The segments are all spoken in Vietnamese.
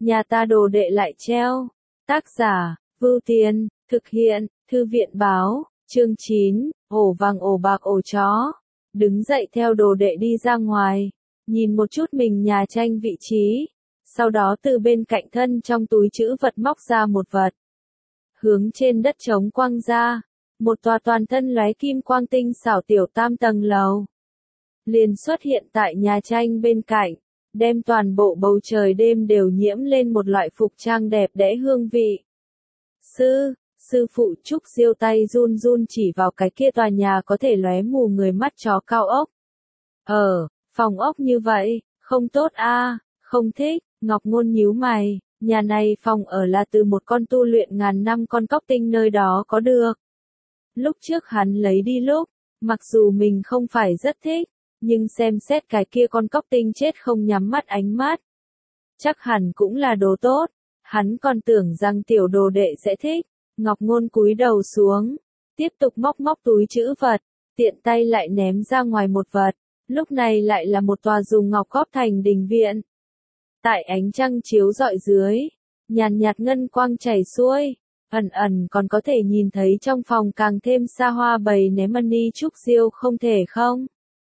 nhà ta đồ đệ lại treo. Tác giả, Vưu Tiên, thực hiện, Thư viện báo, chương 9, ổ vàng ổ bạc ổ chó. Đứng dậy theo đồ đệ đi ra ngoài, nhìn một chút mình nhà tranh vị trí, sau đó từ bên cạnh thân trong túi trữ vật móc ra một vật. Hướng trên đất trống quăng ra, một tòa toàn thân lóe kim quang tinh xảo tiểu tam tầng lầu. Liền xuất hiện tại nhà tranh bên cạnh, đem toàn bộ bầu trời đêm đều nhiễm lên một loại phục trang đẹp đẽ hương vị. Sư phụ Trúc Diêu tay run run chỉ vào cái kia tòa nhà có thể lóe mù người mắt chó cao ốc. Phòng ốc như vậy, không tốt a, không thích. Ngọc Ngôn nhíu mày, nhà này phòng ở là từ một con tu luyện ngàn năm con cóc tinh nơi đó có được. Lúc trước hắn lấy đi lúc, mặc dù mình không phải rất thích, nhưng xem xét cái kia con cóc tinh chết không nhắm mắt ánh mắt. Chắc hẳn cũng là đồ tốt, hắn còn tưởng rằng tiểu đồ đệ sẽ thích. Ngọc Ngôn cúi đầu xuống, tiếp tục móc túi trữ vật, tiện tay lại ném ra ngoài một vật, lúc này lại là một tòa dùng ngọc góp thành đình viện. Tại ánh trăng chiếu rọi dưới, nhàn nhạt ngân quang chảy xuôi, ẩn còn có thể nhìn thấy trong phòng càng thêm xa hoa bầy ném money. Trúc Diêu không thể không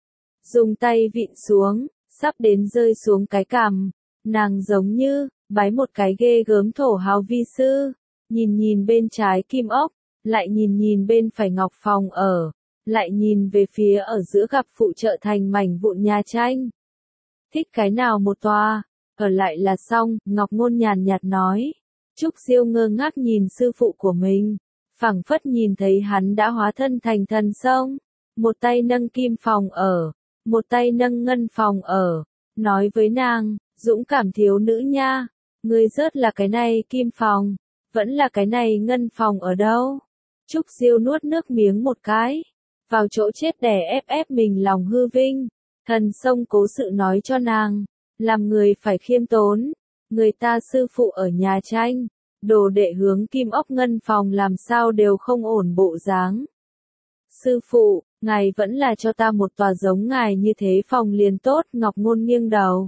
dùng tay vịn xuống, sắp đến rơi xuống cái cằm, nàng giống như bái một cái ghê gớm thổ hào vi sư, nhìn bên trái kim ốc, lại nhìn bên phải ngọc phòng ở, lại nhìn về phía ở giữa gặp phụ trợ thành mảnh vụn nhà tranh. Thích cái nào một tòa, ở lại là xong. Ngọc Ngôn nhàn nhạt nói. Trúc Diêu ngơ ngác nhìn sư phụ của mình, phảng phất nhìn thấy hắn đã hóa thân thành thần sông, một tay nâng kim phòng ở, một tay nâng ngân phòng ở, nói với nàng, dũng cảm thiếu nữ nha, ngươi rớt là cái này kim phòng, vẫn là cái này ngân phòng ở đâu? Trúc Diêu nuốt nước miếng một cái, vào chỗ chết đè ép mình lòng hư vinh, thần sông cố sự nói cho nàng, làm người phải khiêm tốn, người ta sư phụ ở nhà tranh, đồ đệ hướng kim ốc ngân phòng làm sao đều không ổn bộ dáng. Sư phụ, ngài vẫn là cho ta một tòa giống ngài như thế phòng liền tốt. Ngọc Ngôn nghiêng đầu,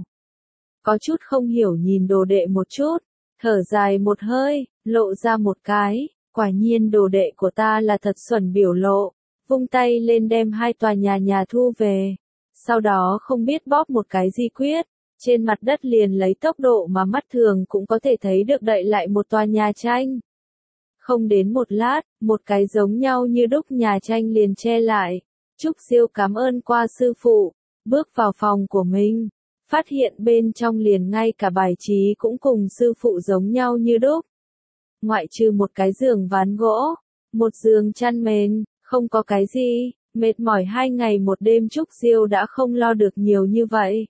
có chút không hiểu nhìn đồ đệ một chút, thở dài một hơi, lộ ra một cái, quả nhiên đồ đệ của ta là thật xuẩn biểu lộ, vung tay lên đem hai tòa nhà thu về, sau đó không biết bóp một cái di quyết, trên mặt đất liền lấy tốc độ mà mắt thường cũng có thể thấy được đậy lại một tòa nhà tranh. Không đến một lát, một cái giống nhau như đúc nhà tranh liền che lại. Trúc Diêu cảm ơn qua sư phụ, bước vào phòng của mình, phát hiện bên trong liền ngay cả bài trí cũng cùng sư phụ giống nhau như đúc. Ngoại trừ một cái giường ván gỗ, một giường chăn mền, không có cái gì, mệt mỏi 2 ngày một đêm Trúc Diêu đã không lo được nhiều như vậy.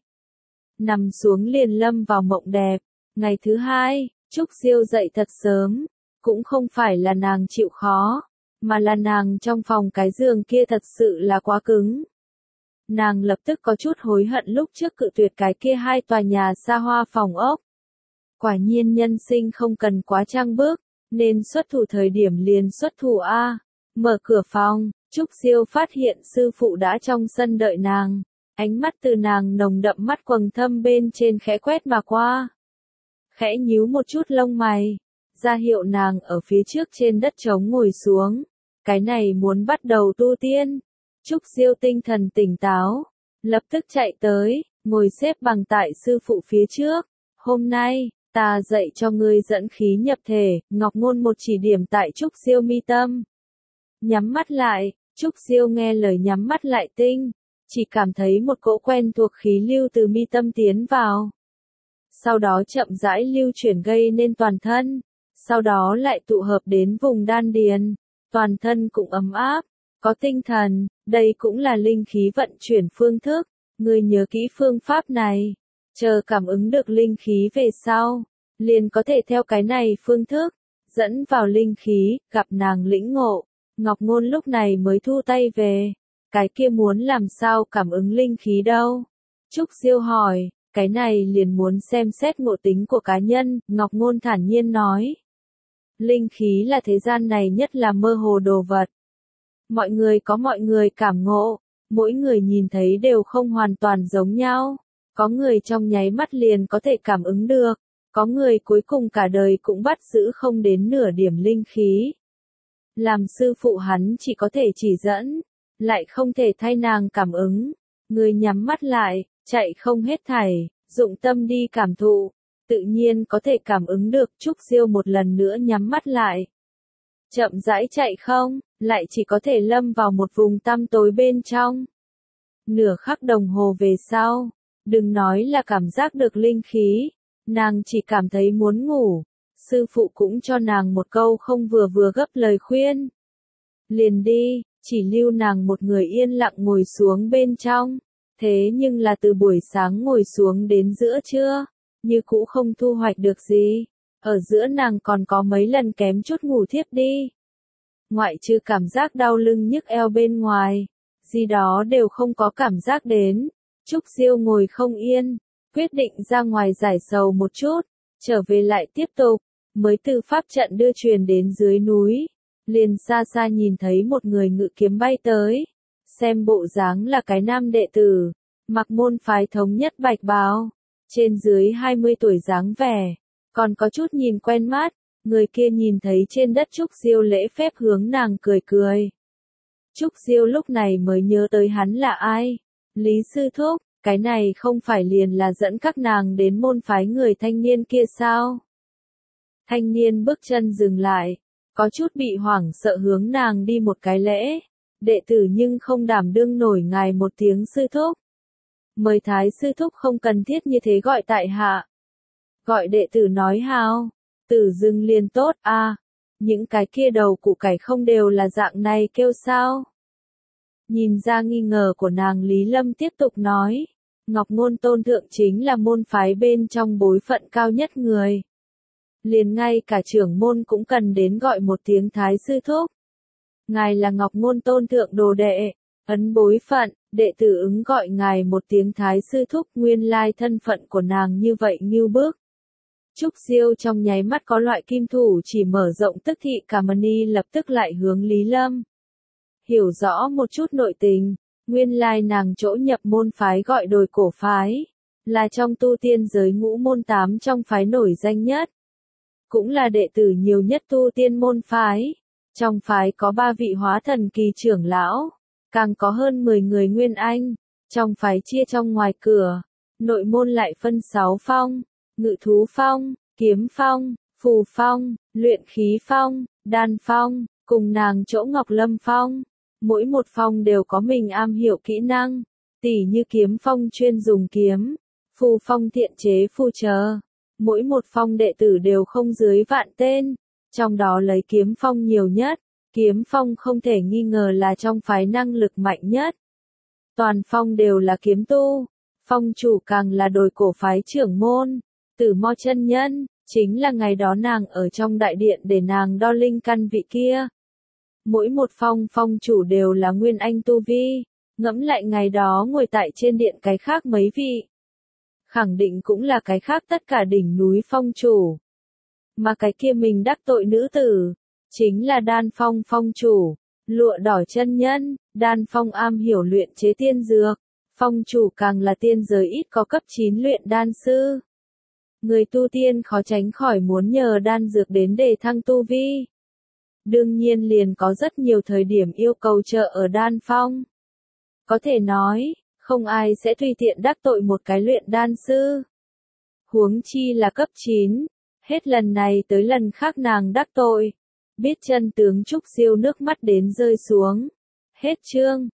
Nằm xuống liền lâm vào mộng đẹp. Ngày thứ 2, Trúc Diêu dậy thật sớm, cũng không phải là nàng chịu khó, mà là nàng trong phòng cái giường kia thật sự là quá cứng. Nàng lập tức có chút hối hận lúc trước cự tuyệt cái kia 2 tòa nhà xa hoa phòng ốc. Quả nhiên nhân sinh không cần quá trang bước, nên xuất thủ thời điểm liền xuất thủ a. Mở cửa phòng, Trúc Diêu phát hiện sư phụ đã trong sân đợi nàng, ánh mắt từ nàng nồng đậm mắt quầng thâm bên trên khẽ quét mà qua. Khẽ nhíu một chút lông mày, ra hiệu nàng ở phía trước trên đất trống ngồi xuống, cái này muốn bắt đầu tu tiên. Trúc Diêu tinh thần tỉnh táo, lập tức chạy tới, ngồi xếp bằng tại sư phụ phía trước. Hôm nay, ta dạy cho ngươi dẫn khí nhập thể. Ngọc Ngôn một chỉ điểm tại Trúc Diêu mi tâm. Nhắm mắt lại, Trúc Diêu nghe lời nhắm mắt lại tinh, chỉ cảm thấy một cỗ quen thuộc khí lưu từ mi tâm tiến vào. Sau đó chậm rãi lưu chuyển gây nên toàn thân, sau đó lại tụ hợp đến vùng đan điền, toàn thân cũng ấm áp, có tinh thần, đây cũng là linh khí vận chuyển phương thức, ngươi nhớ kỹ phương pháp này, chờ cảm ứng được linh khí về sau, liền có thể theo cái này phương thức, dẫn vào linh khí, gặp nàng lĩnh ngộ. Ngọc Ngôn lúc này mới thu tay về, cái kia muốn làm sao cảm ứng linh khí đâu? Trúc Diêu hỏi, cái này liền muốn xem xét ngộ tính của cá nhân. Ngọc Ngôn thản nhiên nói, linh khí là thế gian này nhất là mơ hồ đồ vật. Mọi người có mọi người cảm ngộ, mỗi người nhìn thấy đều không hoàn toàn giống nhau. Có người trong nháy mắt liền có thể cảm ứng được, Có người cuối cùng cả đời cũng bắt giữ không đến nửa điểm linh khí. Làm sư phụ hắn chỉ có thể chỉ dẫn, lại không thể thay nàng cảm ứng. Người nhắm mắt lại, chạy không hết thảy, dụng tâm đi cảm thụ, tự nhiên có thể cảm ứng được. Trúc Diêu một lần nữa nhắm mắt lại. Chậm rãi chạy không, lại chỉ có thể lâm vào một vùng tăm tối bên trong. Nửa khắc đồng hồ về sau, đừng nói là cảm giác được linh khí, nàng chỉ cảm thấy muốn ngủ. Sư phụ cũng cho nàng một câu không vừa vừa gấp lời khuyên. Liền đi, chỉ lưu nàng một người yên lặng ngồi xuống bên trong. Thế nhưng là từ buổi sáng ngồi xuống đến giữa trưa, như cũ không thu hoạch được gì. Ở giữa nàng còn có mấy lần kém chút ngủ thiếp đi. Ngoại trừ cảm giác đau lưng nhức eo bên ngoài, gì đó đều không có cảm giác đến. Trúc Diêu ngồi không yên, quyết định ra ngoài giải sầu một chút, trở về lại tiếp tục. Mới từ pháp trận đưa truyền đến dưới núi, liền xa xa nhìn thấy một người ngự kiếm bay tới. Xem bộ dáng là cái nam đệ tử, mặc môn phái thống nhất bạch bào, trên dưới 20 tuổi dáng vẻ, còn có chút nhìn quen mắt. Người kia nhìn thấy trên đất Trúc Diêu lễ phép hướng nàng cười cười. Trúc Diêu lúc này mới nhớ tới hắn là ai. Lý sư thúc, cái này không phải liền là dẫn các nàng đến môn phái người thanh niên kia sao? Thanh niên bước chân dừng lại, có chút bị hoảng sợ hướng nàng đi một cái lễ. Đệ tử nhưng không đảm đương nổi ngài một tiếng sư thúc. Mời thái sư thúc không cần thiết như thế gọi tại hạ. Gọi đệ tử nói hào, tử dưng liền tốt à, những cái kia đầu cụ cải không đều là dạng này kêu sao. Nhìn ra nghi ngờ của nàng, Lý Lâm tiếp tục nói, Ngọc Ngôn tôn thượng chính là môn phái bên trong bối phận cao nhất người. Liền ngay cả trưởng môn cũng cần đến gọi một tiếng thái sư thúc. Ngài là Ngọc Ngôn tôn thượng đồ đệ, ấn bối phận, đệ tử ứng gọi ngài một tiếng thái sư thúc. Nguyên lai thân phận của nàng như vậy ngưu bức. Trúc Diêu trong nháy mắt có loại kim thủ chỉ mở rộng, tức thị cả mani lập tức lại hướng Lý Lâm. Hiểu rõ một chút nội tình, nguyên lai nàng chỗ nhập môn phái gọi Đồi Cổ phái, là trong tu tiên giới ngũ môn 8 trong phái nổi danh nhất. Cũng là đệ tử nhiều nhất tu tiên môn phái. Trong phái có 3 vị hóa thần kỳ trưởng lão, càng có hơn 10 người nguyên anh. Trong phái chia trong ngoài cửa, nội môn lại phân 6 phong, ngự thú phong, kiếm phong, phù phong, luyện khí phong, đan phong, cùng nàng chỗ Ngọc Lâm phong. Mỗi một phong đều có mình am hiểu kỹ năng, tỉ như kiếm phong chuyên dùng kiếm, phù phong thiện chế phù chờ. Mỗi một phong đệ tử đều không dưới vạn tên, trong đó lấy kiếm phong nhiều nhất. Kiếm phong không thể nghi ngờ là trong phái năng lực mạnh nhất. Toàn phong đều là kiếm tu, phong chủ càng là Đồi Cổ phái trưởng môn, Tử Mo chân nhân, chính là ngày đó nàng ở trong đại điện để nàng đo linh căn vị kia. Mỗi một phong phong chủ đều là nguyên anh tu vi, ngẫm lại ngày đó ngồi tại trên điện cái khác mấy vị. Khẳng định cũng là cái khác tất cả đỉnh núi phong chủ. Mà cái kia mình đắc tội nữ tử, chính là Đan phong phong chủ, Lụa Đỏ chân nhân. Đan phong am hiểu luyện chế tiên dược, phong chủ càng là tiên giới ít có cấp 9 luyện đan sư. Người tu tiên khó tránh khỏi muốn nhờ đan dược đến để thăng tu vi. Đương nhiên liền có rất nhiều thời điểm yêu cầu trợ ở đan phong. Có thể nói, không ai sẽ tùy tiện đắc tội một cái luyện đan sư. Huống chi là cấp 9, hết lần này tới lần khác nàng đắc tội. Biết chân tướng Trúc Diêu nước mắt đến rơi xuống. Hết chương.